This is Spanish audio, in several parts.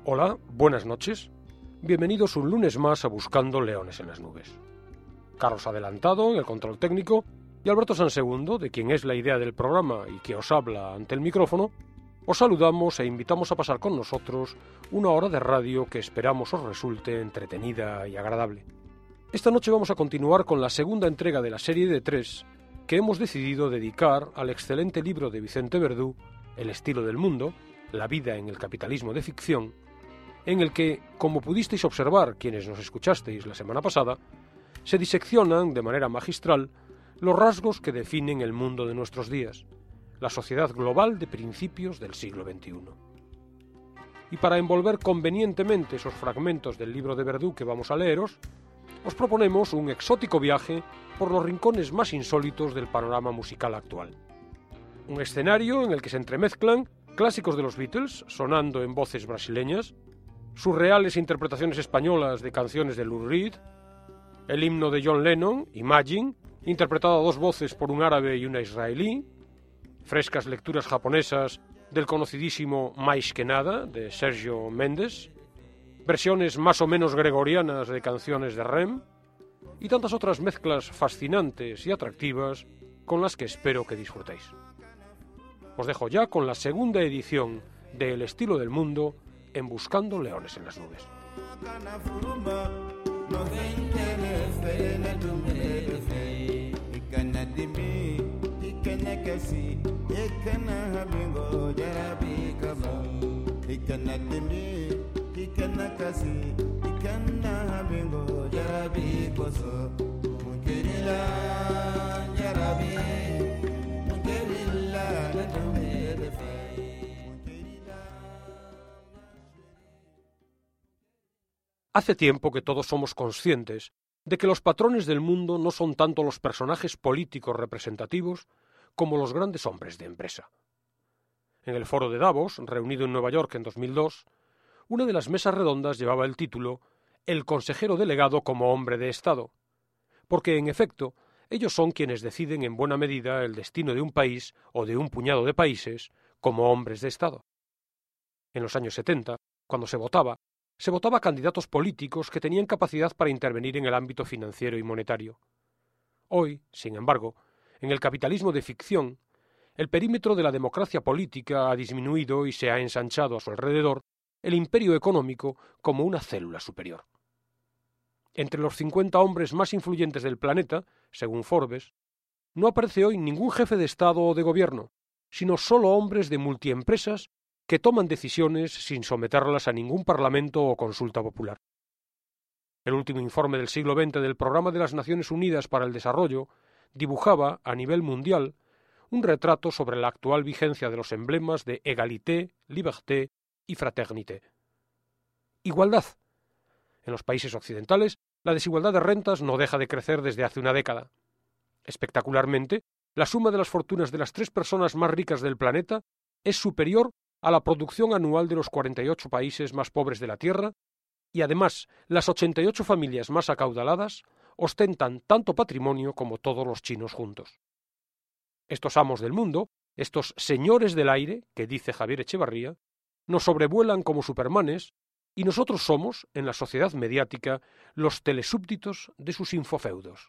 Hola, buenas noches. Bienvenidos un lunes más a Buscando Leones en las Nubes. Carlos Adelantado en el control técnico y Alberto Sansegundo, de quien es la idea del programa y que os habla ante el micrófono, os saludamos e invitamos a pasar con nosotros una hora de radio que esperamos os resulte entretenida y agradable. Esta noche vamos a continuar con la segunda entrega de la serie de 3 que hemos decidido dedicar al excelente libro de Vicente Verdú, El estilo del mundo, la vida en el capitalismo de ficción, en el que, como pudisteis observar quienes nos escuchasteis la semana pasada, se diseccionan de manera magistral los rasgos que definen el mundo de nuestros días, la sociedad global de principios del siglo XXI. Y para envolver convenientemente esos fragmentos del libro de Verdú que vamos a leeros, os proponemos un exótico viaje por los rincones más insólitos del panorama musical actual. Un escenario en el que se entremezclan clásicos de los Beatles, sonando en voces brasileñas, surreales interpretaciones españolas de canciones de Lou Reed, el himno de John Lennon, Imagine, interpretado a dos voces por un árabe y una israelí, frescas lecturas japonesas del conocidísimo Mais que nada, de Sergio Méndez, versiones más o menos gregorianas de canciones de Rem, y tantas otras mezclas fascinantes y atractivas con las que espero que disfrutéis. Os dejo ya con la segunda edición de El estilo del mundo en Buscando Leones en las Nubes. Hace tiempo que todos somos conscientes de que los patrones del mundo no son tanto los personajes políticos representativos como los grandes hombres de empresa. En el foro de Davos, reunido en Nueva York en 2002, una de las mesas redondas llevaba el título «El consejero delegado como hombre de Estado», porque, en efecto, ellos son quienes deciden en buena medida el destino de un país o de un puñado de países como hombres de Estado. En los años 70, cuando se votaba a candidatos políticos que tenían capacidad para intervenir en el ámbito financiero y monetario. Hoy, sin embargo, en el capitalismo de ficción, el perímetro de la democracia política ha disminuido y se ha ensanchado a su alrededor el imperio económico como una célula superior. Entre los 50 hombres más influyentes del planeta, según Forbes, no aparece hoy ningún jefe de Estado o de gobierno, sino solo hombres de multiempresas que toman decisiones sin someterlas a ningún parlamento o consulta popular. El último informe del siglo XX del Programa de las Naciones Unidas para el Desarrollo dibujaba, a nivel mundial, un retrato sobre la actual vigencia de los emblemas de égalité, liberté y fraternité. Igualdad. En los países occidentales, la desigualdad de rentas no deja de crecer desde hace una década. Espectacularmente, la suma de las fortunas de las 3 personas más ricas del planeta es superior a la producción anual de los 48 países más pobres de la Tierra, y además las 88 familias más acaudaladas ostentan tanto patrimonio como todos los chinos juntos. Estos amos del mundo, estos señores del aire, que dice Javier Echevarría, nos sobrevuelan como supermanes, y nosotros somos, en la sociedad mediática, los telesúbditos de sus infofeudos.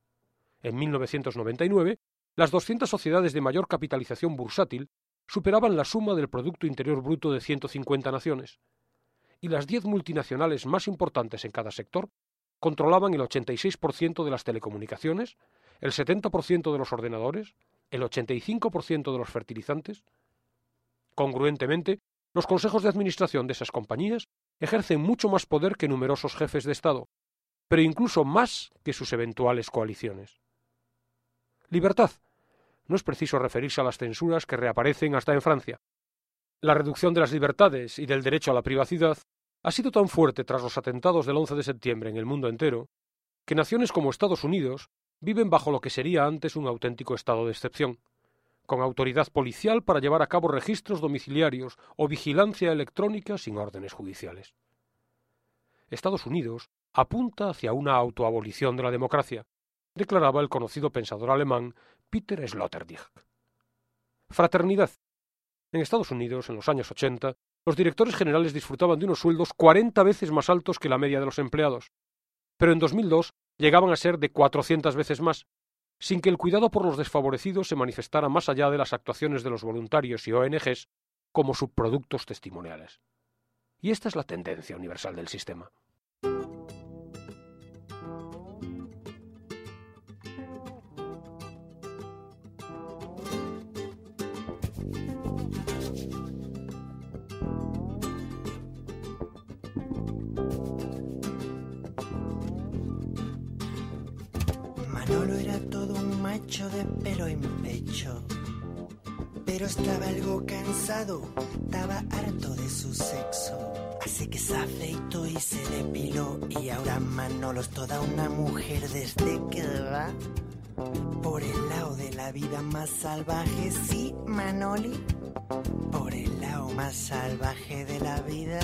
En 1999, las 200 sociedades de mayor capitalización bursátil superaban la suma del Producto Interior Bruto de 150 naciones, y las 10 multinacionales más importantes en cada sector controlaban el 86% de las telecomunicaciones, el 70% de los ordenadores, el 85% de los fertilizantes. Congruentemente, los consejos de administración de esas compañías ejercen mucho más poder que numerosos jefes de Estado, pero incluso más que sus eventuales coaliciones. Libertad. No es preciso referirse a las censuras que reaparecen hasta en Francia. La reducción de las libertades y del derecho a la privacidad ha sido tan fuerte tras los atentados del 11 de septiembre en el mundo entero, que naciones como Estados Unidos viven bajo lo que sería antes un auténtico estado de excepción, con autoridad policial para llevar a cabo registros domiciliarios o vigilancia electrónica sin órdenes judiciales. Estados Unidos apunta hacia una autoabolición de la democracia, declaraba el conocido pensador alemán Peter Sloterdijk. Fraternidad. En Estados Unidos, en los años 80, los directores generales disfrutaban de unos sueldos 40 veces más altos que la media de los empleados, pero en 2002 llegaban a ser de 400 veces más, sin que el cuidado por los desfavorecidos se manifestara más allá de las actuaciones de los voluntarios y ONGs como subproductos testimoniales. Y esta es la tendencia universal del sistema. Manolo era todo un macho de pelo en pecho, pero estaba algo cansado, estaba harto de su sexo. Así que se afeitó y se depiló, y ahora Manolo es toda una mujer desde que va por el lado de la vida más salvaje. Sí, Manoli, por el lado más salvaje de la vida.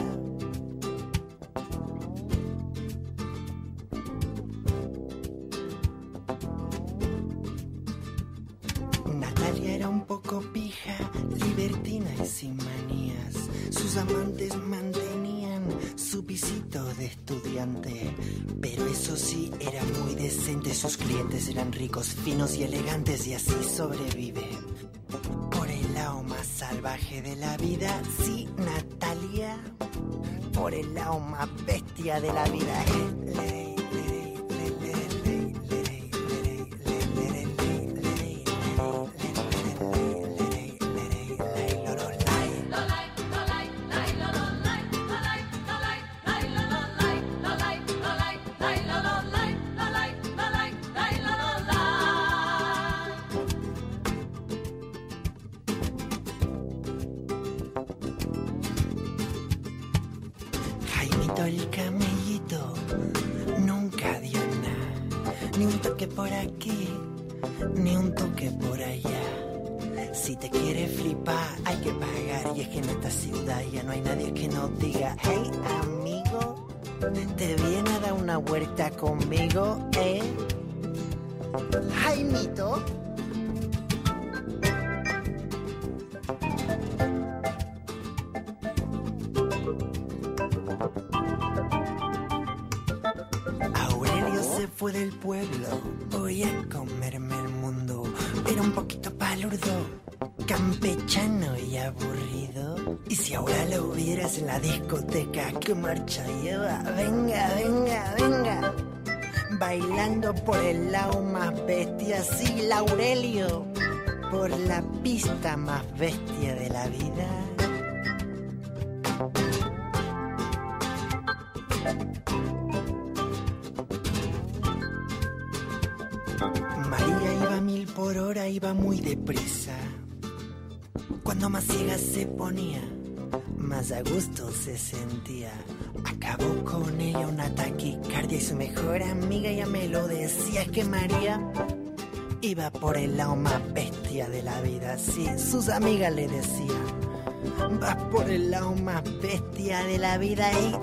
Natalia era un poco pija, libertina y sin manías. Sus amantes mantenían su pisito de estudiante, pero eso sí, era muy decente. Sus clientes eran ricos, finos y elegantes, y así sobrevive. Por el lado más salvaje de la vida, sí, Natalia. Por el lado más bestia de la vida. Jaimito el camellito nunca dio nada, ni un toque por aquí, ni un toque por allá. Si te quieres flipar hay que pagar, y es que en esta ciudad ya no hay nadie que nos diga: hey amigo, ¿te viene a dar una vuelta conmigo, Jaimito? Fue del pueblo, voy a comerme el mundo. Era un poquito palurdo, campechano y aburrido. Y si ahora lo vieras en la discoteca, ¿qué marcha lleva? Venga, venga, venga. Bailando por el lado más bestia, sí, Laurelio. Por la pista más bestia de la vida. María iba a 1000 por hora, iba muy deprisa. Cuando más ciega se ponía, más a gusto se sentía. Acabó con ella una taquicardia, y su mejor amiga ya me lo decía. Es que María iba por el lado más bestia de la vida. Sí, sus amigas le decían: vas por el lado más bestia de la vida. Y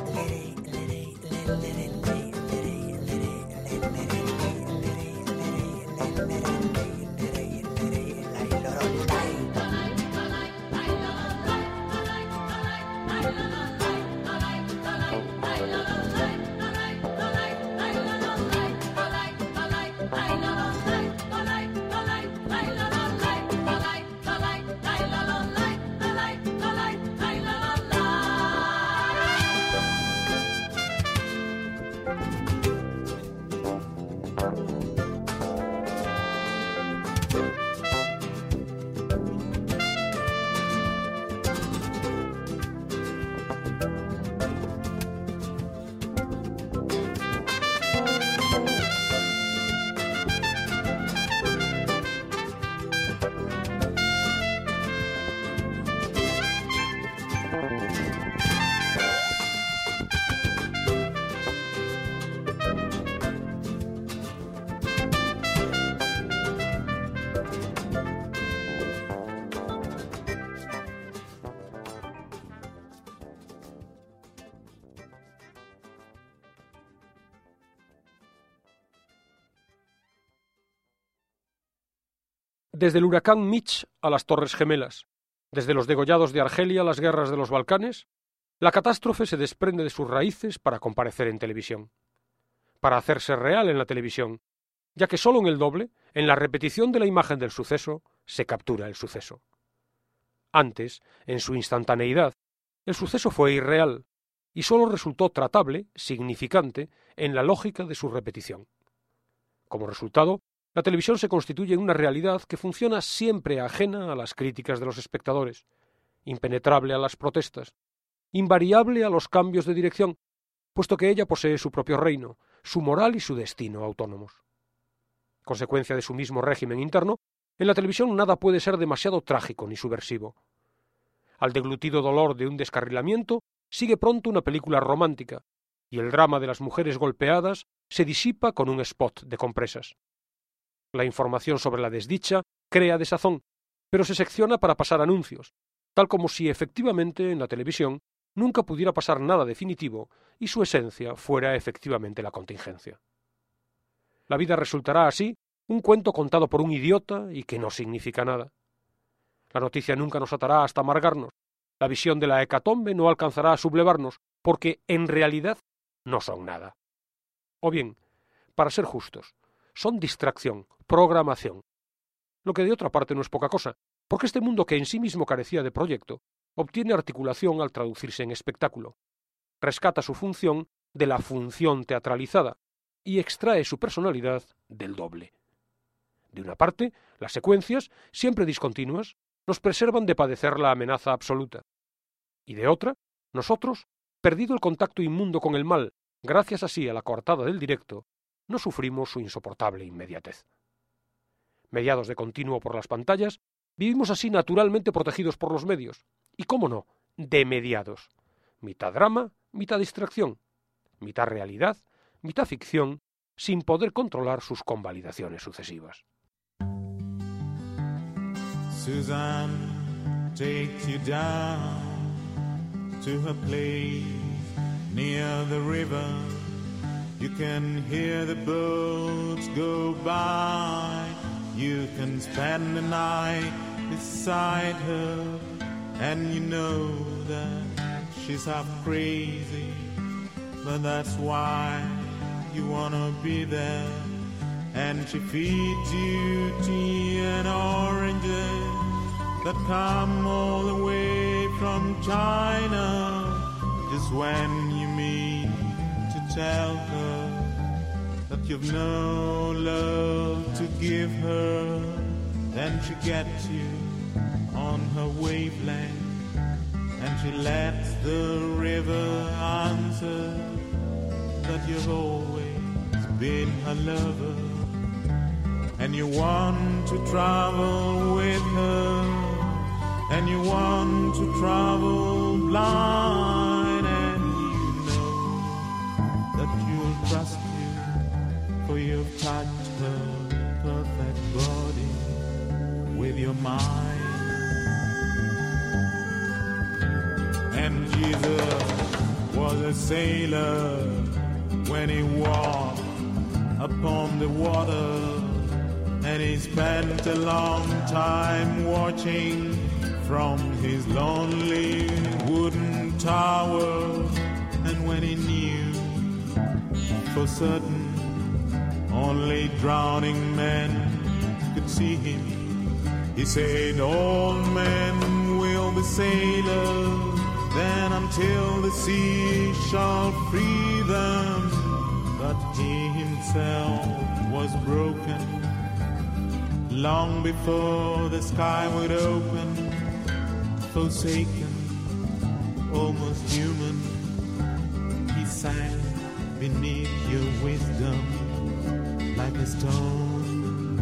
Desde el huracán Mitch a las Torres Gemelas, desde los degollados de Argelia a las guerras de los Balcanes, La catástrofe se desprende de sus raíces para comparecer en televisión, para hacerse real en la televisión, ya que sólo en el doble, en la repetición de la imagen del suceso, se captura el suceso. Antes, en su instantaneidad, el suceso fue irreal y sólo resultó tratable, significante, en la lógica de su repetición. Como resultado, la televisión se constituye en una realidad que funciona siempre ajena a las críticas de los espectadores, impenetrable a las protestas, invariable a los cambios de dirección, puesto que ella posee su propio reino, su moral y su destino autónomos. Consecuencia de su mismo régimen interno, en la televisión nada puede ser demasiado trágico ni subversivo. Al deglutido dolor de un descarrilamiento sigue pronto una película romántica, y el drama de las mujeres golpeadas se disipa con un spot de compresas. La información sobre la desdicha crea desazón, pero se secciona para pasar anuncios, tal como si efectivamente en la televisión nunca pudiera pasar nada definitivo y su esencia fuera efectivamente la contingencia. La vida resultará así un cuento contado por un idiota y que no significa nada. La noticia nunca nos atará hasta amargarnos. La visión de la hecatombe no alcanzará a sublevarnos, porque en realidad no son nada. O bien, para ser justos, son distracción, programación. Lo que de otra parte no es poca cosa, porque este mundo que en sí mismo carecía de proyecto, obtiene articulación al traducirse en espectáculo. Rescata su función de la función teatralizada y extrae su personalidad del doble. De una parte, las secuencias, siempre discontinuas, nos preservan de padecer la amenaza absoluta. Y de otra, nosotros, perdido el contacto inmundo con el mal, gracias así a la coartada del directo, no sufrimos su insoportable inmediatez. Mediados de continuo por las pantallas, vivimos así naturalmente protegidos por los medios, y cómo no, demediados. Mitad drama, mitad distracción, mitad realidad, mitad ficción, sin poder controlar sus convalidaciones sucesivas. Suzanne takes you down to her place near the river. You can hear the boats go by. You can spend the night beside her, and you know that she's half crazy, but that's why you wanna be there. And she feeds you tea and oranges that come all the way from China. Just when you mean to tell her that you've no love to give her, then she gets you on her wavelength, and she lets the river answer that you've always been her lover. And you want to travel with her, and you want to travel blind, and you know that you'll trust you, for you've touched her perfect body with your mind. And Jesus was a sailor when he walked upon the water, and he spent a long time watching from his lonely wooden tower. And when he knew for certain only drowning men could see him, he said, all men will be sailors, then until the sea shall free them. But he himself was broken long before the sky would open, forsaken, almost human. He sank beneath your wisdom like a stone.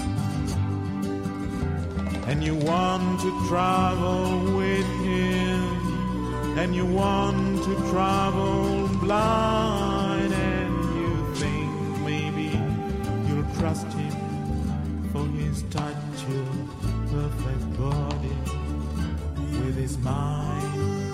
And you want to travel with him, and you want to travel blind, and you think maybe you'll trust him, for he's touched your perfect body with his mind.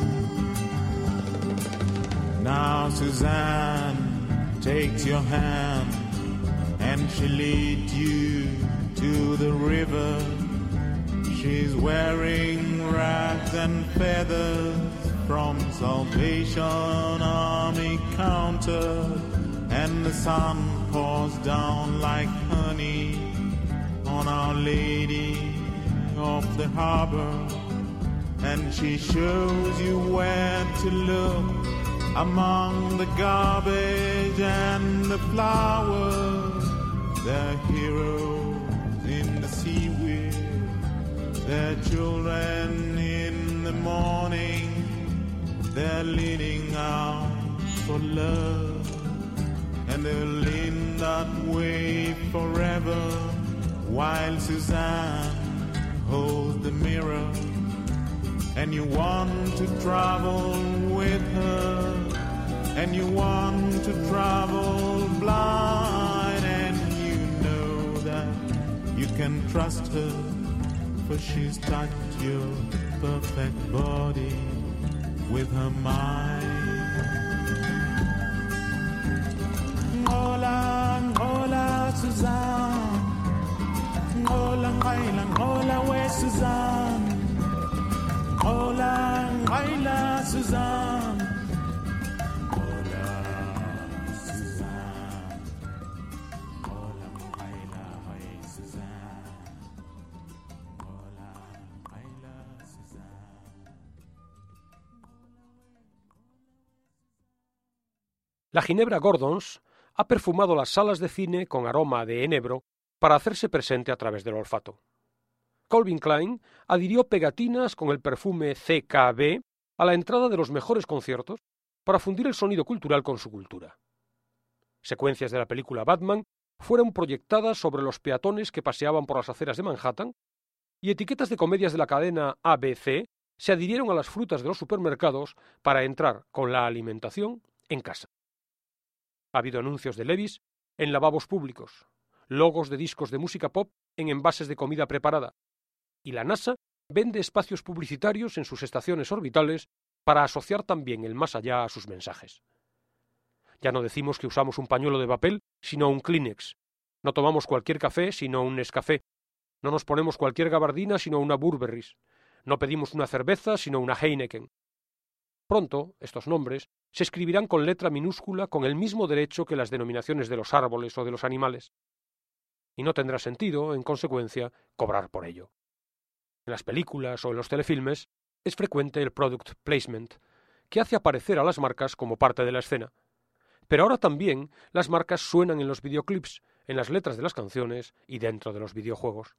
Now Suzanne takes your hand, and she leads you to the river. She's wearing rags and feathers from Salvation Army counter, and the sun pours down like honey on Our Lady of the Harbor, and she shows you where to look among the garbage and the flowers. They're heroes in the seaweed, they're children in the morning, they're leaning out for love, and they'll lean that way forever, while Suzanne holds the mirror, and you want to travel with her, and you want to travel blind, and you know that you can trust her, for she's touched your perfect body with her mind. Hola, hola, Suzanne. Hola, Kaila, hola, where's Suzanne? Hola, Kaila, Suzanne. Hola, Suzanne. Hola, Kaila, where's Suzanne? Hola, Kaila, Suzanne. La Ginebra Gordons ha perfumado las salas de cine con aroma de enebro para hacerse presente a través del olfato. Calvin Klein adhirió pegatinas con el perfume CKB a la entrada de los mejores conciertos para fundir el sonido cultural con su cultura. Secuencias de la película Batman fueron proyectadas sobre los peatones que paseaban por las aceras de Manhattan, y etiquetas de comedias de la cadena ABC se adhirieron a las frutas de los supermercados para entrar con la alimentación en casa. Ha habido anuncios de Levi's en lavabos públicos, logos de discos de música pop en envases de comida preparada, y la NASA vende espacios publicitarios en sus estaciones orbitales para asociar también el más allá a sus mensajes. Ya no decimos que usamos un pañuelo de papel, sino un Kleenex. No tomamos cualquier café, sino un Nescafé. No nos ponemos cualquier gabardina, sino una Burberrys. No pedimos una cerveza, sino una Heineken. Pronto, estos nombres se escribirán con letra minúscula con el mismo derecho que las denominaciones de los árboles o de los animales. Y no tendrá sentido, en consecuencia, cobrar por ello. En las películas o en los telefilmes es frecuente el product placement, que hace aparecer a las marcas como parte de la escena. Pero ahora también las marcas suenan en los videoclips, en las letras de las canciones y dentro de los videojuegos.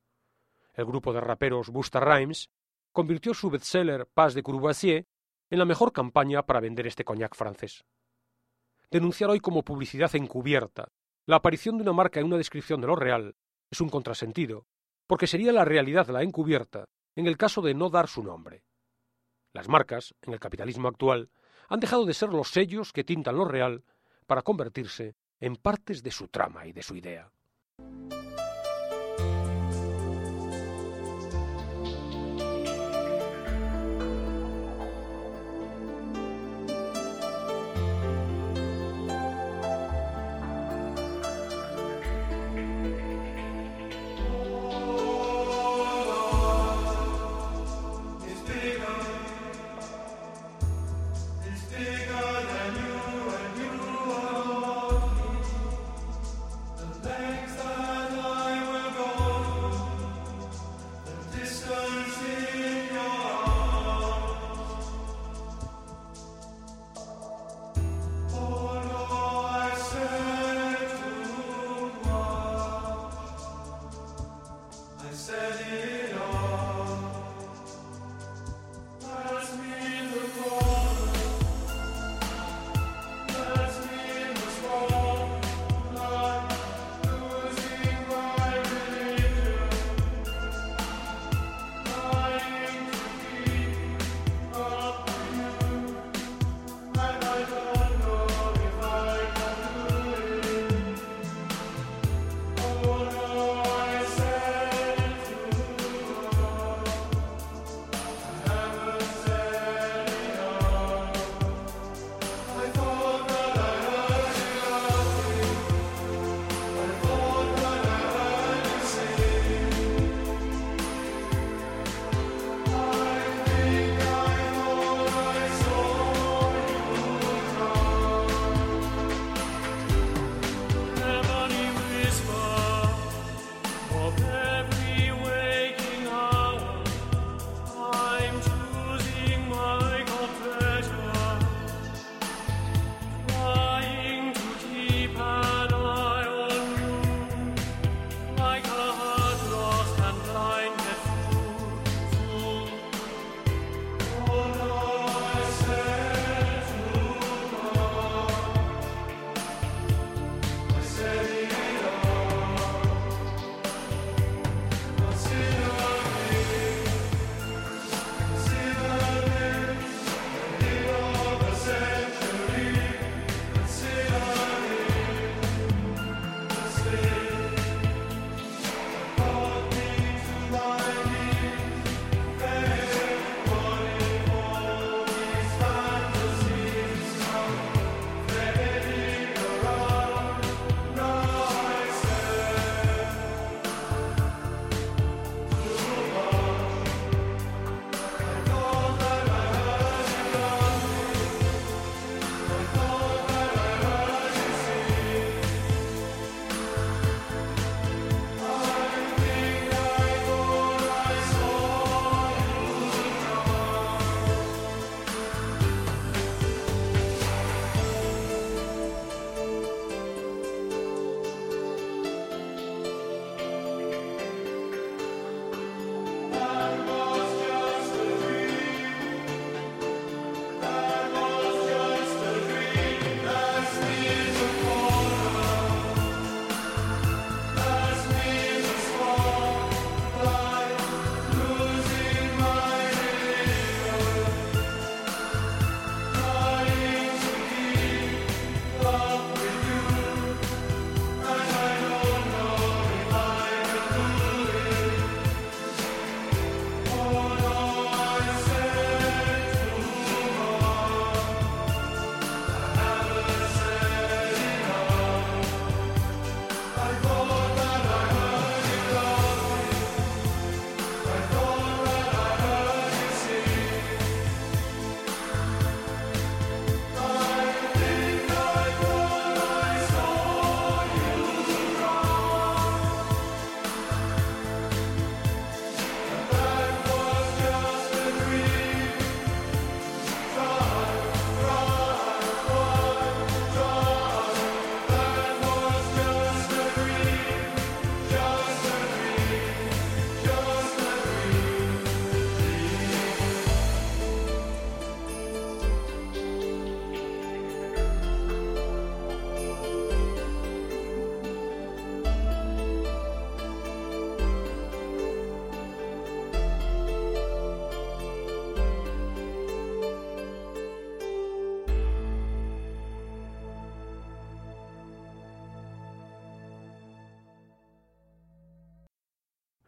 El grupo de raperos Busta Rhymes convirtió su bestseller Pas de Courvoisier en la mejor campaña para vender este coñac francés. Denunciar hoy como publicidad encubierta la aparición de una marca en una descripción de lo real es un contrasentido, porque sería la realidad la encubierta en el caso de no dar su nombre. Las marcas, en el capitalismo actual, han dejado de ser los sellos que tintan lo real para convertirse en partes de su trama y de su idea. Thanks,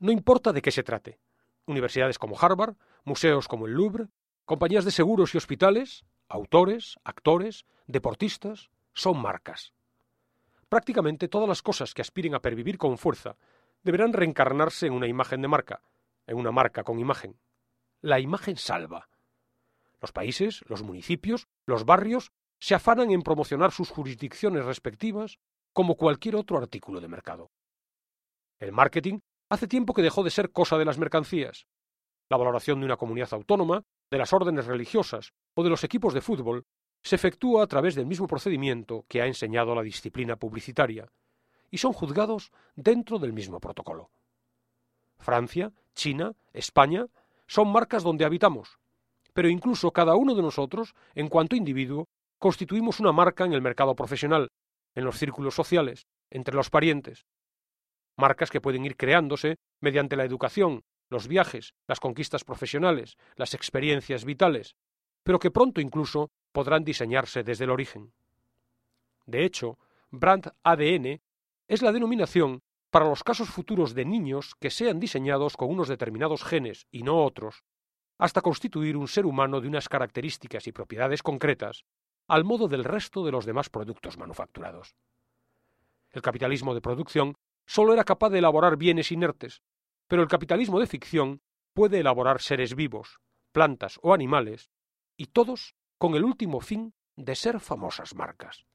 No importa de qué se trate. Universidades como Harvard, museos como el Louvre, compañías de seguros y hospitales, autores, actores, deportistas, son marcas. Prácticamente todas las cosas que aspiren a pervivir con fuerza deberán reencarnarse en una imagen de marca, en una marca con imagen. La imagen salva. Los países, los municipios, los barrios se afanan en promocionar sus jurisdicciones respectivas como cualquier otro artículo de mercado. El marketing hace tiempo que dejó de ser cosa de las mercancías. La valoración de una comunidad autónoma, de las órdenes religiosas o de los equipos de fútbol se efectúa a través del mismo procedimiento que ha enseñado la disciplina publicitaria, y son juzgados dentro del mismo protocolo. Francia, China, España son marcas donde habitamos, pero incluso cada uno de nosotros, en cuanto individuo, constituimos una marca en el mercado profesional, en los círculos sociales, entre los parientes. Marcas que pueden ir creándose mediante la educación, los viajes, las conquistas profesionales, las experiencias vitales, pero que pronto incluso podrán diseñarse desde el origen. De hecho, Brand ADN es la denominación para los casos futuros de niños que sean diseñados con unos determinados genes y no otros, hasta constituir un ser humano de unas características y propiedades concretas, al modo del resto de los demás productos manufacturados. El capitalismo de producción solo era capaz de elaborar bienes inertes, pero el capitalismo de ficción puede elaborar seres vivos, plantas o animales, y todos con el último fin de ser famosas marcas.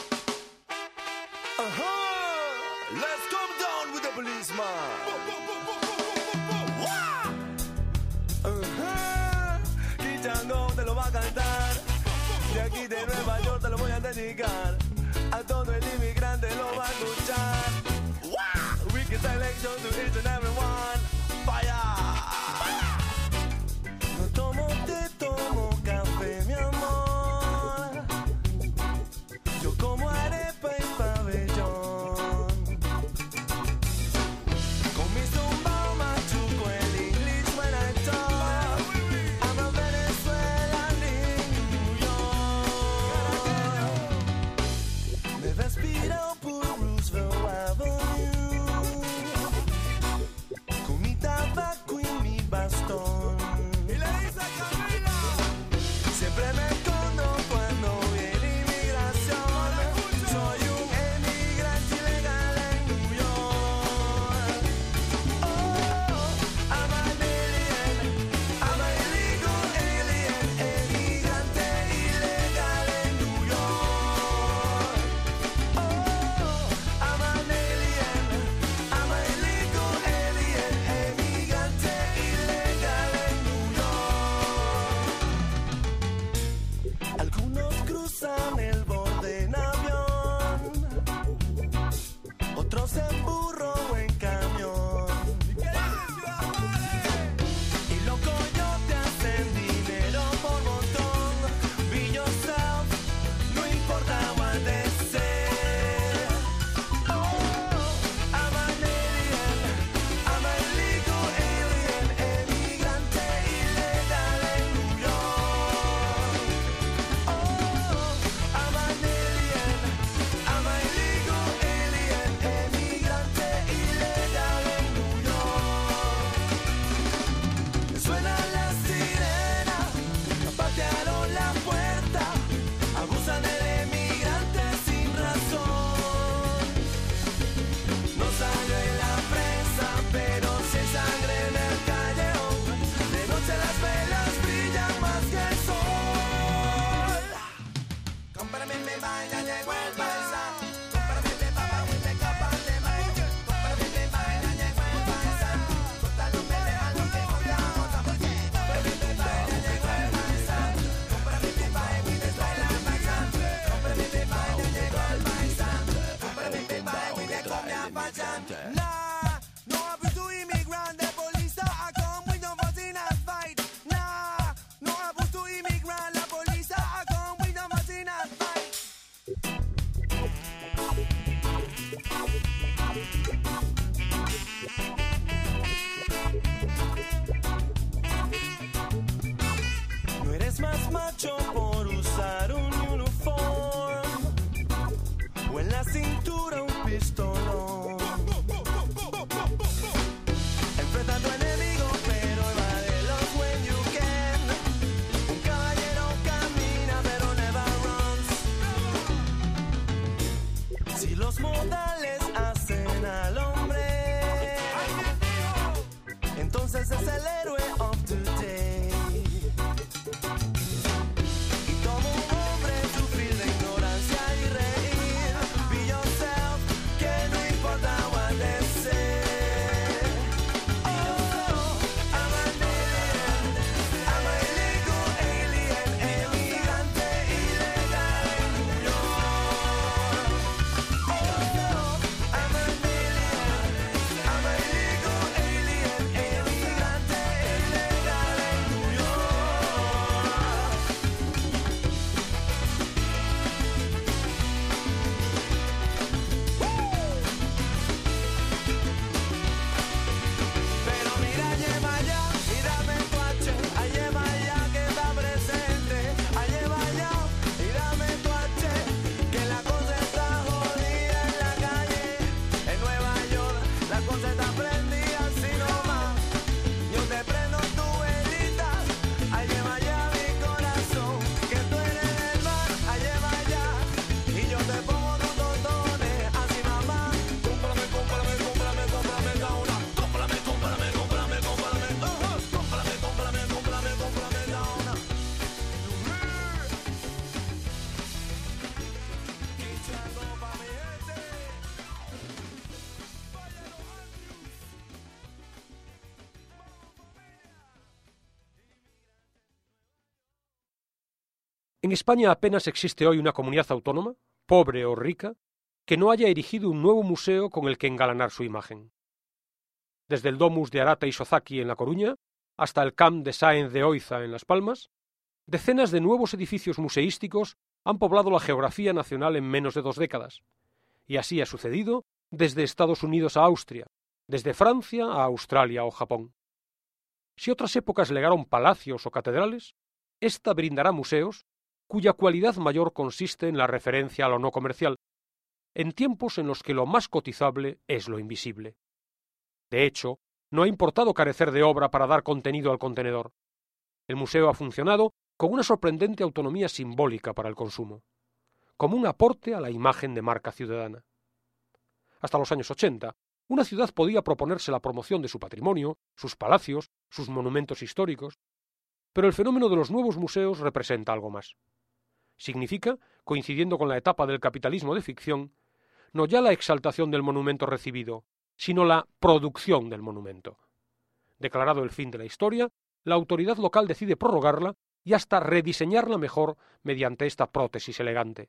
Let's come down with the policeman. Quichango te lo va a cantar. De aquí de Nueva York te lo voy a dedicar. A todo el inmigrante lo va a escuchar. Wicked selection to each and everyone. Fire. No tomo, te tomo café, mi amor. Yo como arepa y pabellón. Con mi zumba machuco el English when I talk. I'm a Venezuelan in New York. Me respiro por Roosevelt Avenue. En España apenas existe hoy una comunidad autónoma, pobre o rica, que no haya erigido un nuevo museo con el que engalanar su imagen. Desde el Domus de Arata y Sozaki en La Coruña hasta el Camp de Sáenz de Oiza en Las Palmas, decenas de nuevos edificios museísticos han poblado la geografía nacional en menos de 2 décadas. Y así ha sucedido desde Estados Unidos a Austria, desde Francia a Australia o Japón. Si otras épocas legaron palacios o catedrales, esta brindará museos cuya cualidad mayor consiste en la referencia a lo no comercial, en tiempos en los que lo más cotizable es lo invisible. De hecho, no ha importado carecer de obra para dar contenido al contenedor. El museo ha funcionado con una sorprendente autonomía simbólica para el consumo, como un aporte a la imagen de marca ciudadana. Hasta los años 80, una ciudad podía proponerse la promoción de su patrimonio, sus palacios, sus monumentos históricos, pero el fenómeno de los nuevos museos representa algo más. Significa, coincidiendo con la etapa del capitalismo de ficción, no ya la exaltación del monumento recibido, sino la producción del monumento. Declarado el fin de la historia, la autoridad local decide prorrogarla y hasta rediseñarla mejor mediante esta prótesis elegante.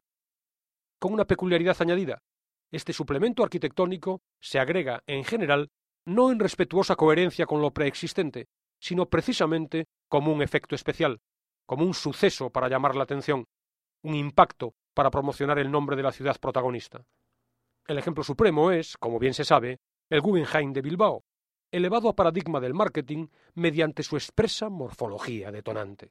Con una peculiaridad añadida, este suplemento arquitectónico se agrega, en general, no en respetuosa coherencia con lo preexistente, sino precisamente como un efecto especial, como un suceso para llamar la atención, un impacto para promocionar el nombre de la ciudad protagonista. El ejemplo supremo es, como bien se sabe, el Guggenheim de Bilbao, elevado a paradigma del marketing mediante su expresa morfología detonante.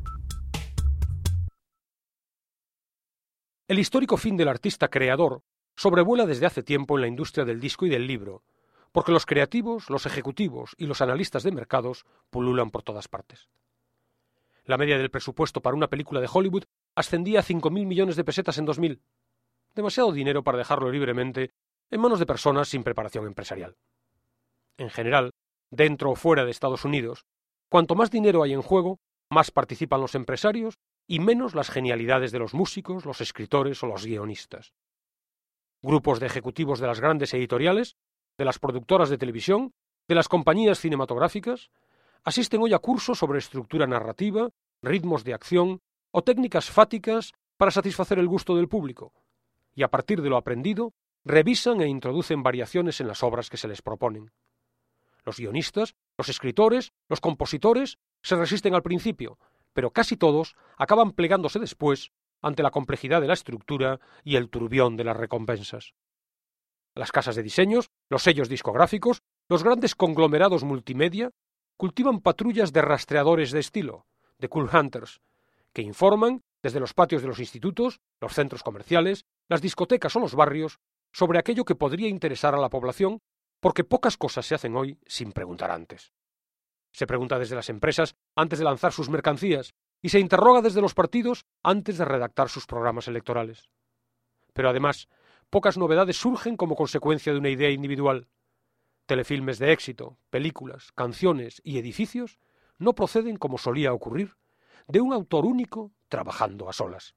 El histórico fin del artista creador sobrevuela desde hace tiempo en la industria del disco y del libro, porque los creativos, los ejecutivos y los analistas de mercados pululan por todas partes. La media del presupuesto para una película de Hollywood ascendía a 5.000 millones de pesetas en 2000. Demasiado dinero para dejarlo libremente en manos de personas sin preparación empresarial. En general, dentro o fuera de Estados Unidos, cuanto más dinero hay en juego, más participan los empresarios y menos las genialidades de los músicos, los escritores o los guionistas. Grupos de ejecutivos de las grandes editoriales, de las productoras de televisión, de las compañías cinematográficas, asisten hoy a cursos sobre estructura narrativa, ritmos de acción o técnicas fáticas para satisfacer el gusto del público, y a partir de lo aprendido, revisan e introducen variaciones en las obras que se les proponen. Los guionistas, los escritores, los compositores se resisten al principio, pero casi todos acaban plegándose después ante la complejidad de la estructura y el turbión de las recompensas. Las casas de diseños, los sellos discográficos, los grandes conglomerados multimedia cultivan patrullas de rastreadores de estilo, de cool hunters, que informan desde los patios de los institutos, los centros comerciales, las discotecas o los barrios sobre aquello que podría interesar a la población, porque pocas cosas se hacen hoy sin preguntar antes. Se pregunta desde las empresas antes de lanzar sus mercancías y se interroga desde los partidos antes de redactar sus programas electorales. Pero además, pocas novedades surgen como consecuencia de una idea individual. Telefilmes de éxito, películas, canciones y edificios no proceden, como solía ocurrir, de un autor único trabajando a solas.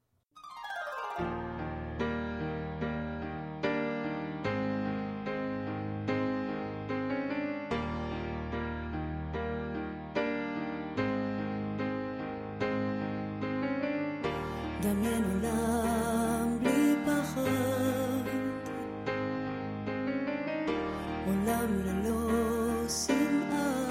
דמיינו עולם בלי פחד, עולם ללא שנאה,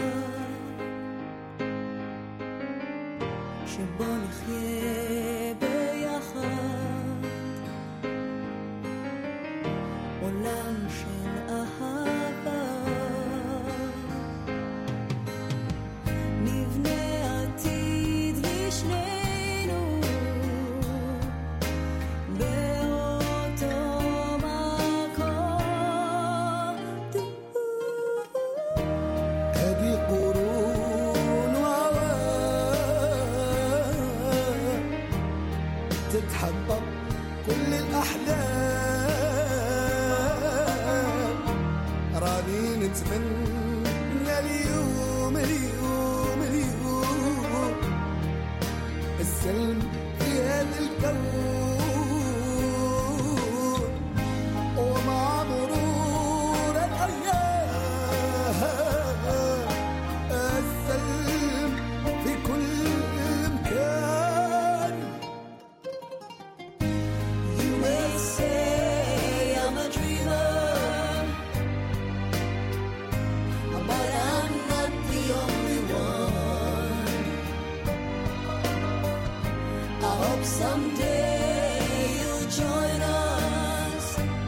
שבו נחיה ביחד, עולם של אהבה, נבנה עתיד לשנינו באותו מקום. هذه قرون تتحقق كل الأحلام، راني نتمنى اليوم السلم في هذا الكون، ومع مرور الأيام السلم في كل مكان. You may say I'm a dreamer, but I'm not the only one. I hope someday you'll join us,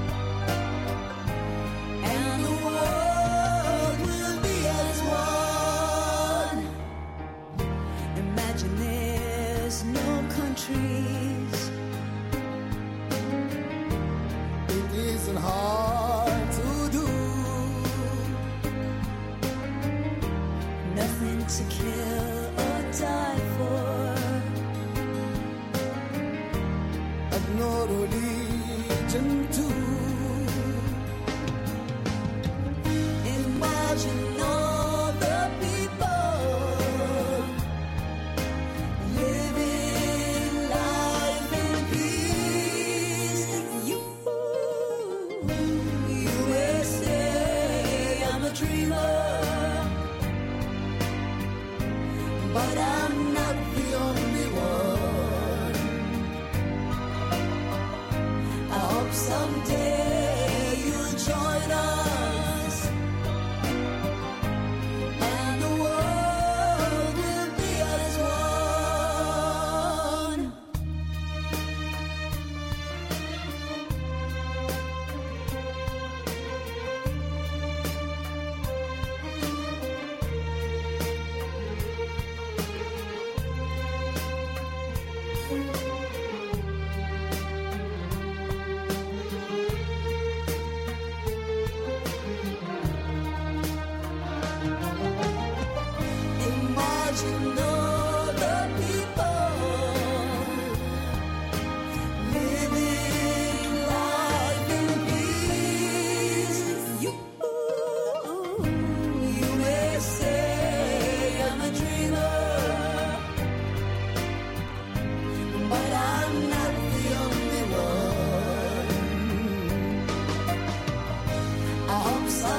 and the world will be as one. Imagine there's no countries. It isn't hard to do. Nothing to kill or die for. النور ليجن تو. Imagine all the people living life in peace. You may say I'm a dreamer, but I'm not the only one. I hope someday you'll join us, and the world will be as one.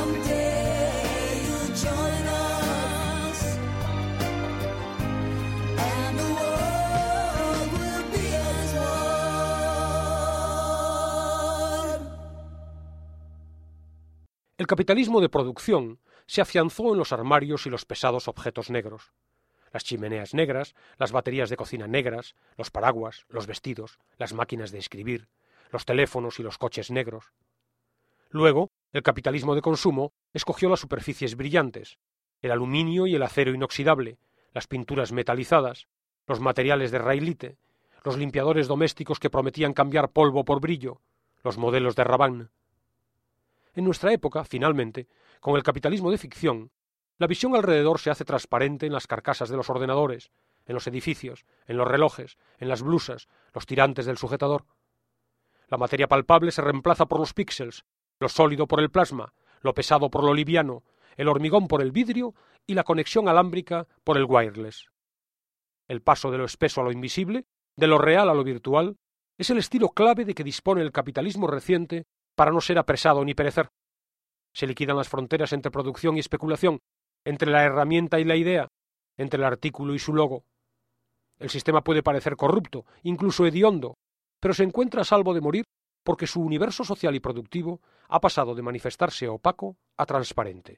someday you'll join us, and the world will be as one. El capitalismo de producción se afianzó en los armarios y los pesados objetos negros. Las chimeneas negras, las baterías de cocina negras, los paraguas, los vestidos, las máquinas de escribir, los teléfonos y los coches negros. Luego, el capitalismo de consumo escogió las superficies brillantes, el aluminio y el acero inoxidable, las pinturas metalizadas, los materiales de railite, los limpiadores domésticos que prometían cambiar polvo por brillo, los modelos de Rabanne. En nuestra época, finalmente, con el capitalismo de ficción, la visión alrededor se hace transparente en las carcasas de los ordenadores, en los edificios, en los relojes, en las blusas, los tirantes del sujetador. La materia palpable se reemplaza por los píxeles, lo sólido por el plasma, lo pesado por lo liviano, el hormigón por el vidrio y la conexión alámbrica por el wireless. El paso de lo espeso a lo invisible, de lo real a lo virtual, es el estilo clave de que dispone el capitalismo reciente para no ser apresado ni perecer. Se liquidan las fronteras entre producción y especulación, entre la herramienta y la idea, entre el artículo y su logo. El sistema puede parecer corrupto, incluso hediondo, pero se encuentra a salvo de morir porque su universo social y productivo ha pasado de manifestarse opaco a transparente.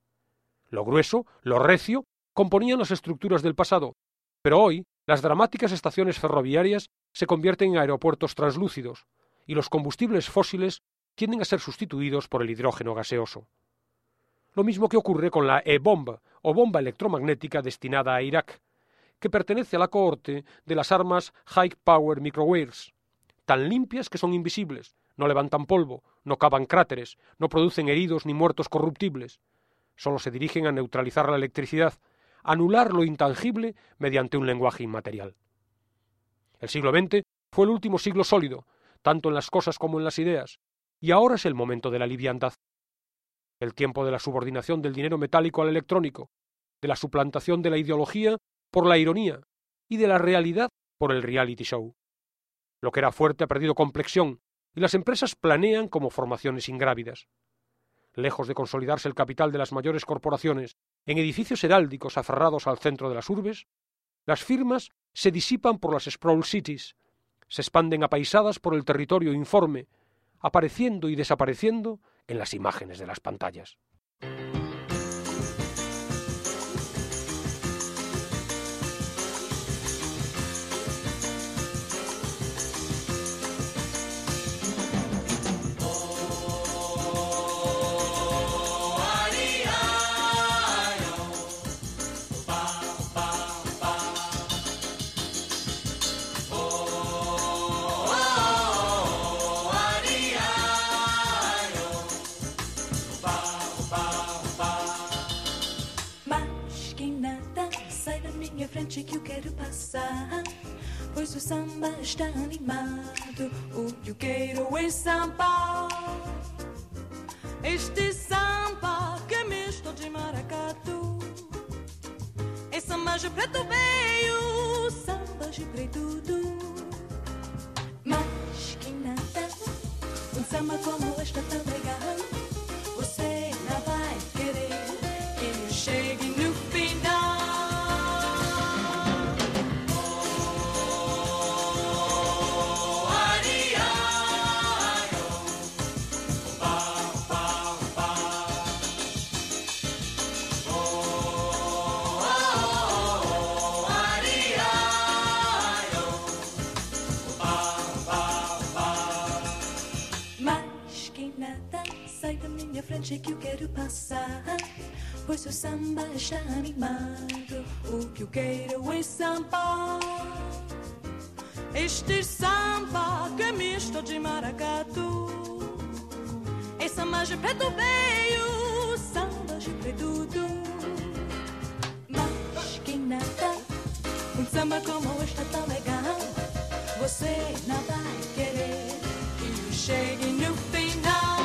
Lo grueso, lo recio, componían las estructuras del pasado, pero hoy las dramáticas estaciones ferroviarias se convierten en aeropuertos translúcidos, y los combustibles fósiles tienden a ser sustituidos por el hidrógeno gaseoso. Lo mismo que ocurre con la E-bomba, o bomba electromagnética destinada a Irak, que pertenece a la cohorte de las armas High Power Microwaves, tan limpias que son invisibles, no levantan polvo, no cavan cráteres, no producen heridos ni muertos corruptibles. Solo se dirigen a neutralizar la electricidad, anular lo intangible mediante un lenguaje inmaterial. El siglo XX fue el último siglo sólido, tanto en las cosas como en las ideas, y ahora es el momento de la liviandad. El tiempo de la subordinación del dinero metálico al electrónico, de la suplantación de la ideología por la ironía y de la realidad por el reality show. Lo que era fuerte ha perdido complexión y las empresas planean como formaciones ingrávidas. Lejos de consolidarse el capital de las mayores corporaciones en edificios heráldicos aferrados al centro de las urbes, las firmas se disipan por las sprawl cities, se expanden apaisadas por el territorio informe, apareciendo y desapareciendo en las imágenes de las pantallas. Que eu quero passar, pois o samba está animado. O que eu quero é samba, este samba que é misto de maracatu. É samba de preto veio, samba de preto tudo. Mas que nada, samba como esta tão legal, você não vai querer que eu chegue no final. Que eu quero passar, pois o samba está animado. O que eu quero é samba, este samba que é misto de maracatu. É samba de preto veio, samba de preto tudo. Mas que nada, samba como esta tão legal, você não vai querer que eu chegue no final.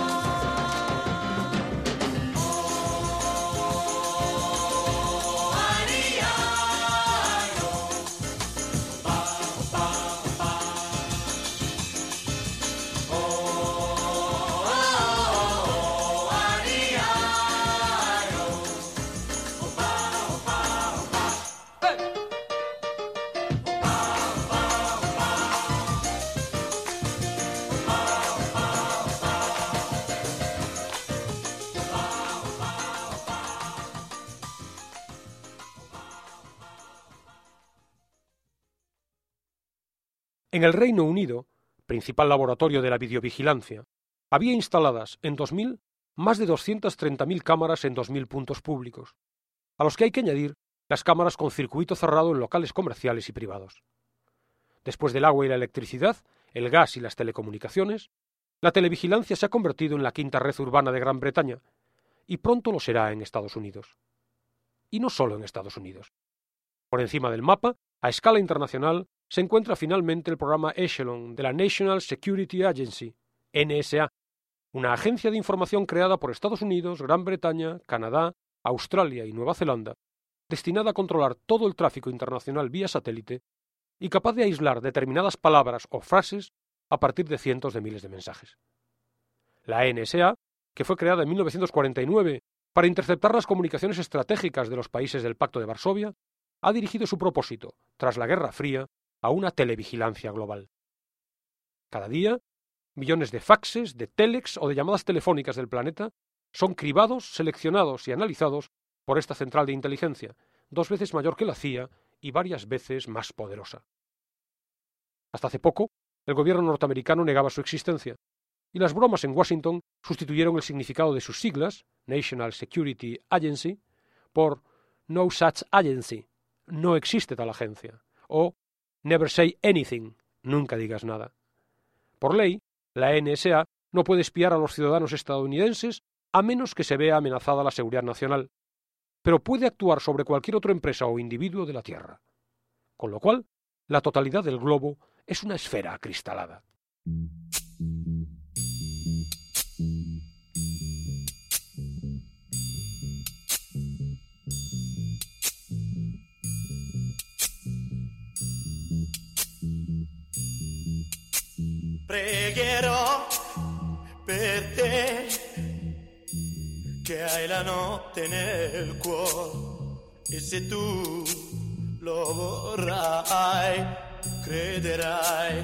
En el Reino Unido, principal laboratorio de la videovigilancia, había instaladas en 2000 más de 230.000 cámaras en 2.000 puntos públicos, a los que hay que añadir las cámaras con circuito cerrado en locales comerciales y privados. Después del agua y la electricidad, el gas y las telecomunicaciones, la televigilancia se ha convertido en la quinta red urbana de Gran Bretaña, y pronto lo será en Estados Unidos. Y no solo en Estados Unidos. Por encima del mapa, a escala internacional, se encuentra finalmente el programa Echelon de la National Security Agency, NSA, una agencia de información creada por Estados Unidos, Gran Bretaña, Canadá, Australia y Nueva Zelanda, destinada a controlar todo el tráfico internacional vía satélite y capaz de aislar determinadas palabras o frases a partir de cientos de miles de mensajes. La NSA, que fue creada en 1949 para interceptar las comunicaciones estratégicas de los países del Pacto de Varsovia, ha dirigido su propósito, tras la Guerra Fría, a una televigilancia global. Cada día, millones de faxes, de telex o de llamadas telefónicas del planeta son cribados, seleccionados y analizados por esta central de inteligencia, 2 veces mayor que la CIA y varias veces más poderosa. Hasta hace poco, el gobierno norteamericano negaba su existencia, y las bromas en Washington sustituyeron el significado de sus siglas, National Security Agency, por No Such Agency, no existe tal agencia, o Never Say Anything, nunca digas nada. Por ley, la NSA no puede espiar a los ciudadanos estadounidenses a menos que se vea amenazada la seguridad nacional, pero puede actuar sobre cualquier otra empresa o individuo de la Tierra. Con lo cual, la totalidad del globo es una esfera acristalada. Pregherò per te che hai la notte nel cuore e se tu lo vorrai, crederai.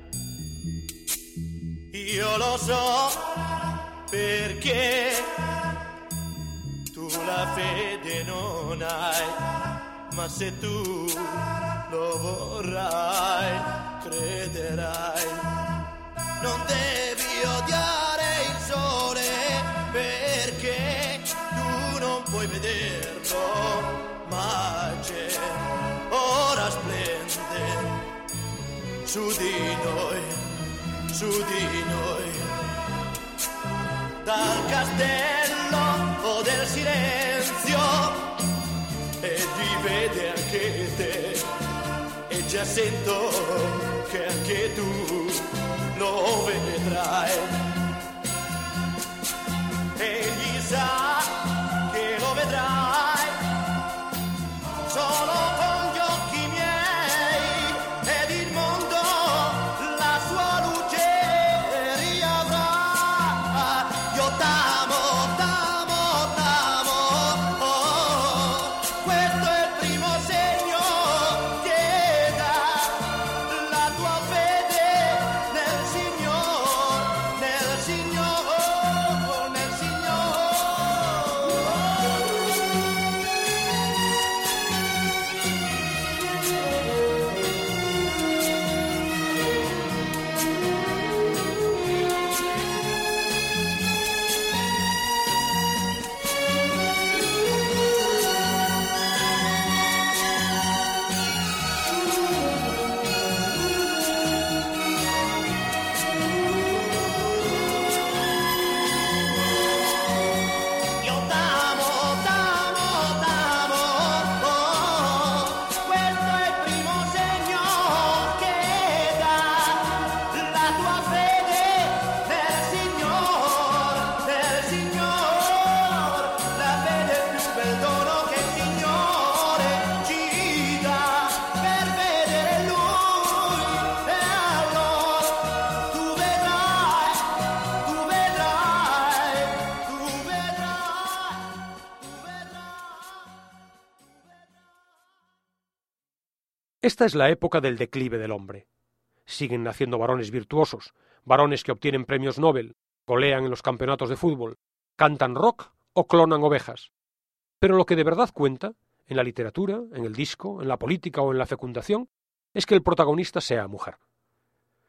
Io lo so perché tu la fede non hai, ma se tu lo vorrai, crederai. Non devi odiare il sole perché tu non puoi vederlo, ma c'è, ora splende su di noi, su di noi. Dal castello del silenzio egli vede anche te e già sento che anche tu lo vedrai. Egli sa che lo vedrai solo con gli occhi miei ed il mondo la sua luce riavrà. Io t'amo, t'amo, t'amo, oh, questo è il primo segno che dà la tua fede nel Signore, nel Signore, nel Signore. Io t'amo, t'amo, t'amo, oh, questo è il primo segno che dà la tua fede nel Signore, la fede è il più bel dono che il Signore ci dà per vedere Lui e allora tu vedrai, tu vedrai, tu vedrai, tu vedrai. Esta es la época del declive del hombre. Siguen naciendo varones virtuosos, varones que obtienen premios Nobel, golean en los campeonatos de fútbol, cantan rock o clonan ovejas. Pero lo que de verdad cuenta, en la literatura, en el disco, en la política o en la fecundación, es que el protagonista sea mujer.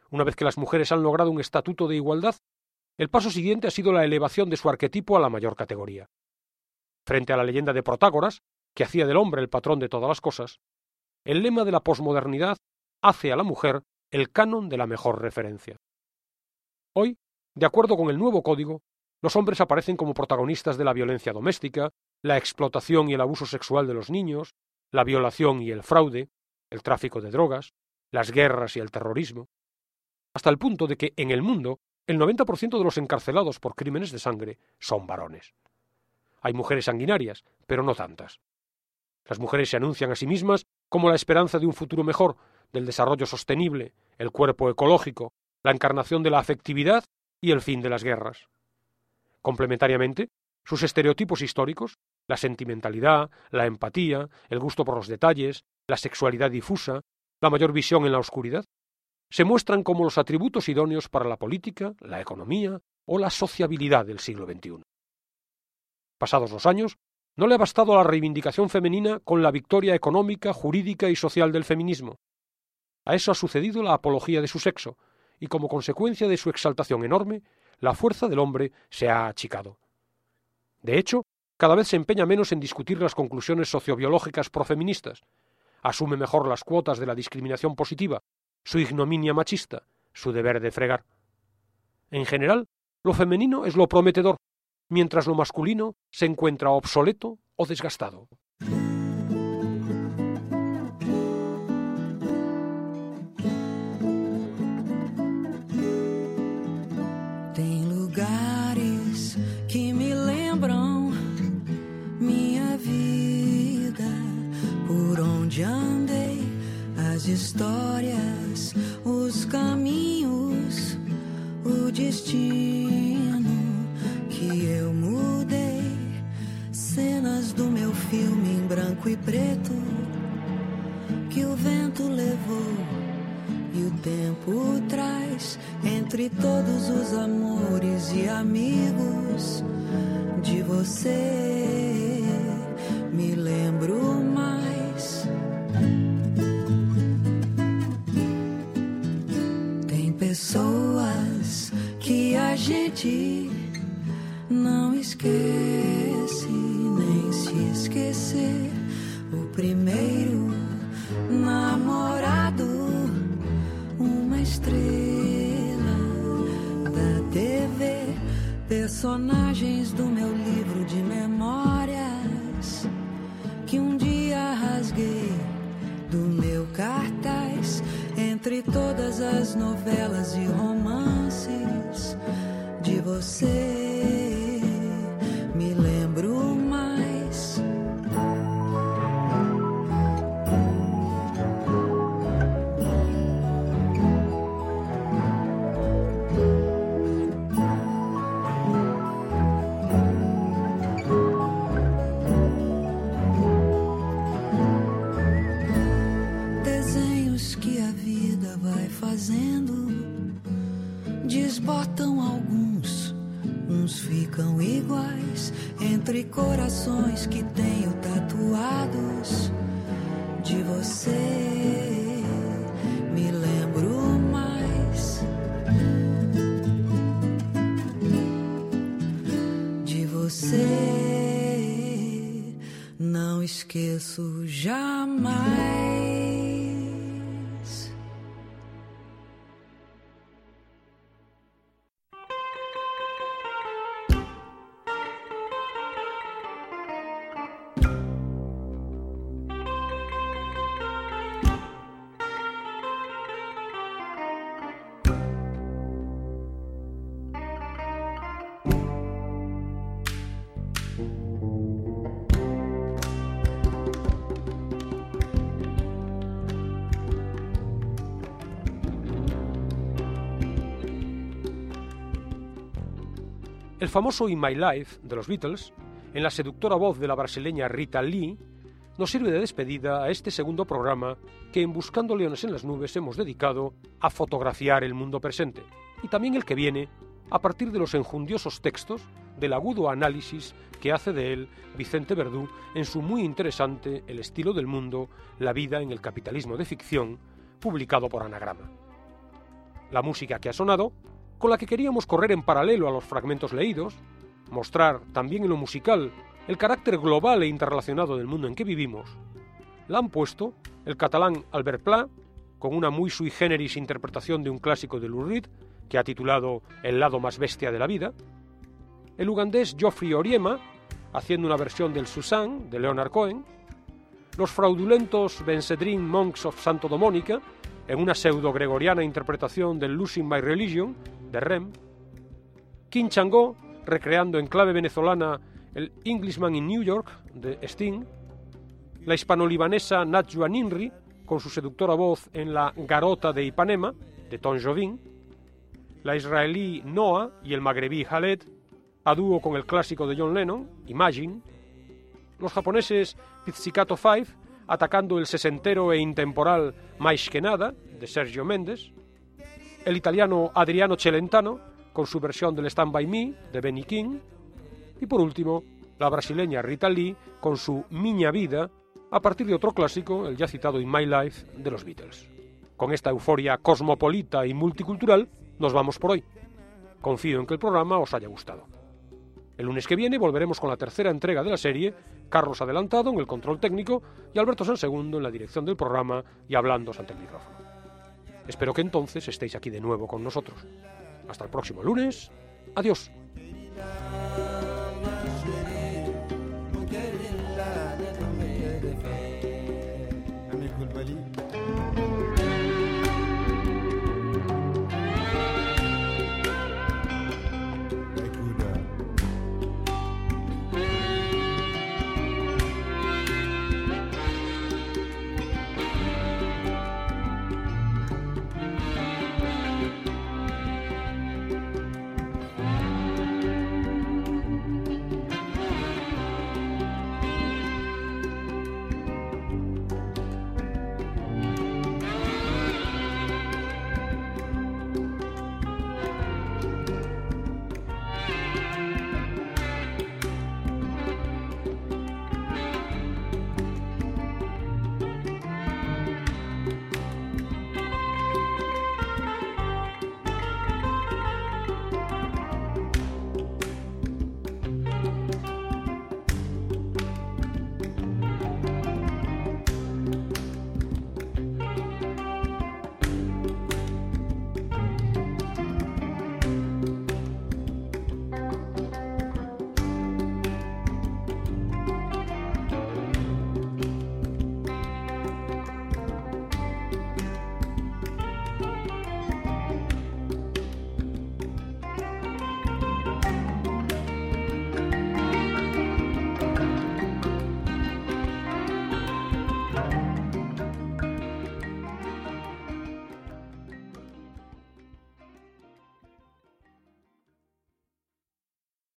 Una vez que las mujeres han logrado un estatuto de igualdad, el paso siguiente ha sido la elevación de su arquetipo a la mayor categoría. Frente a la leyenda de Protágoras, que hacía del hombre el patrón de todas las cosas, el lema de la posmodernidad hace a la mujer el canon de la mejor referencia. Hoy, de acuerdo con el nuevo código, los hombres aparecen como protagonistas de la violencia doméstica, la explotación y el abuso sexual de los niños, la violación y el fraude, el tráfico de drogas, las guerras y el terrorismo, hasta el punto de que en el mundo el 90% de los encarcelados por crímenes de sangre son varones. Hay mujeres sanguinarias, pero no tantas. Las mujeres se anuncian a sí mismas como la esperanza de un futuro mejor, del desarrollo sostenible, el cuerpo ecológico, la encarnación de la afectividad y el fin de las guerras. Complementariamente, sus estereotipos históricos, la sentimentalidad, la empatía, el gusto por los detalles, la sexualidad difusa, la mayor visión en la oscuridad, se muestran como los atributos idóneos para la política, la economía o la sociabilidad del siglo XXI. Pasados los años, no le ha bastado a la reivindicación femenina con la victoria económica, jurídica y social del feminismo. A eso ha sucedido la apología de su sexo, y como consecuencia de su exaltación enorme, la fuerza del hombre se ha achicado. De hecho, cada vez se empeña menos en discutir las conclusiones sociobiológicas profeministas, asume mejor las cuotas de la discriminación positiva, su ignominia machista, su deber de fregar. En general, lo femenino es lo prometedor, mientras lo masculino se encuentra obsoleto o desgastado. Tem lugares que me lembram minha vida, por onde andei, as histórias, os caminhos, o destino que eu mudei, cenas do meu filme em branco e preto que o vento levou e o tempo traz, entre todos os amores e amigos de você me lembro mais. Tem pessoas que a gente não esquece, nem se esquecer. O primeiro namorado, uma estrela da TV, personagens do meu livro de memórias que um dia rasguei do meu cartaz, entre todas as novelas e romances de você me lembro mais. Desenhos que a vida vai fazendo desbotam alguns, uns ficam iguais, entre corações que tenho tatuados de você me lembro mais. De você não esqueço jamais. El famoso In My Life de los Beatles, en la seductora voz de la brasileña Rita Lee, nos sirve de despedida a este segundo programa que en Buscando Leones en las Nubes hemos dedicado a fotografiar el mundo presente, y también el que viene, a partir de los enjundiosos textos del agudo análisis que hace de él Vicente Verdú en su muy interesante El estilo del mundo, la vida en el capitalismo de ficción, publicado por Anagrama. la música que ha sonado, con la que queríamos correr en paralelo a los fragmentos leídos, mostrar también en lo musical el carácter global e interrelacionado del mundo en que vivimos, la han puesto el catalán Albert Pla, con una muy sui generis interpretación de un clásico de Lou Reed, que ha titulado El lado más bestia de la vida, el ugandés Geoffrey Oriema, haciendo una versión del Susan, de Leonard Cohen, los fraudulentos Bensedrin Monks of Santo Domonica, en una pseudo-gregoriana interpretación del Losing My Religion, de Rem, King Changó, recreando en clave venezolana el Englishman in New York, de Sting, la hispano-libanesa Najwa Ninri, con su seductora voz en La Garota de Ipanema, de Tom Jobim, la israelí Noah y el magrebí Khaled, a dúo con el clásico de John Lennon, Imagine, los japoneses Pizzicato 5, atacando el sesentero e intemporal Mais que nada, de Sergio Mendes, el italiano Adriano Celentano, con su versión del Stand By Me, de Benny King, y por último, la brasileña Rita Lee, con su Miña Vida, a partir de otro clásico, el ya citado In My Life, de los Beatles. Con esta euforia cosmopolita y multicultural, nos vamos por hoy. Confío en que el programa os haya gustado. El lunes que viene volveremos con la tercera entrega de la serie, Carlos Adelantado en el control técnico y Alberto Sansegundo en la dirección del programa y hablándoos ante el micrófono. Espero que entonces estéis aquí de nuevo con nosotros. Hasta el próximo lunes. Adiós.